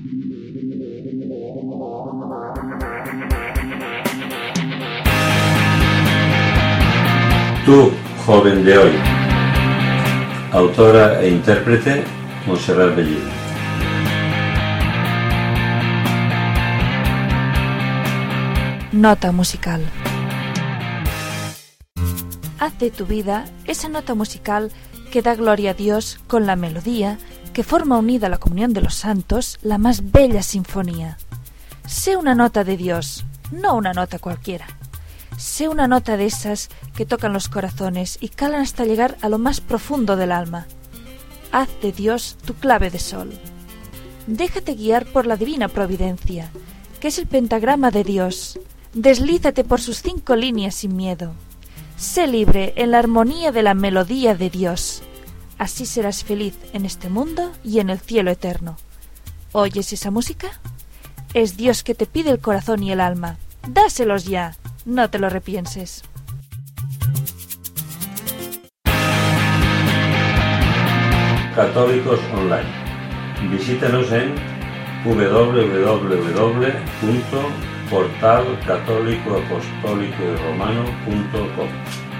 Tú, joven de hoy. Autora e intérprete, Montserrat Bellido. Nota musical. Haz de tu vida esa nota musical que da gloria a Dios con la melodía que forma unida a la comunión de los santos la más bella sinfonía. Sé una nota de Dios, no una nota cualquiera. Sé una nota de esas que tocan los corazones y calan hasta llegar a lo más profundo del alma. Haz de Dios tu clave de sol. Déjate guiar por la divina providencia, que es el pentagrama de Dios. Deslízate por sus 5 líneas sin miedo. Sé libre en la armonía de la melodía de Dios. Así serás feliz en este mundo y en el cielo eterno. ¿Oyes esa música? Es Dios que te pide el corazón y el alma. Dáselos ya. No te lo repienses. Católicos Online. Visítanos en www.portalcatólicoapostólicoromano.com.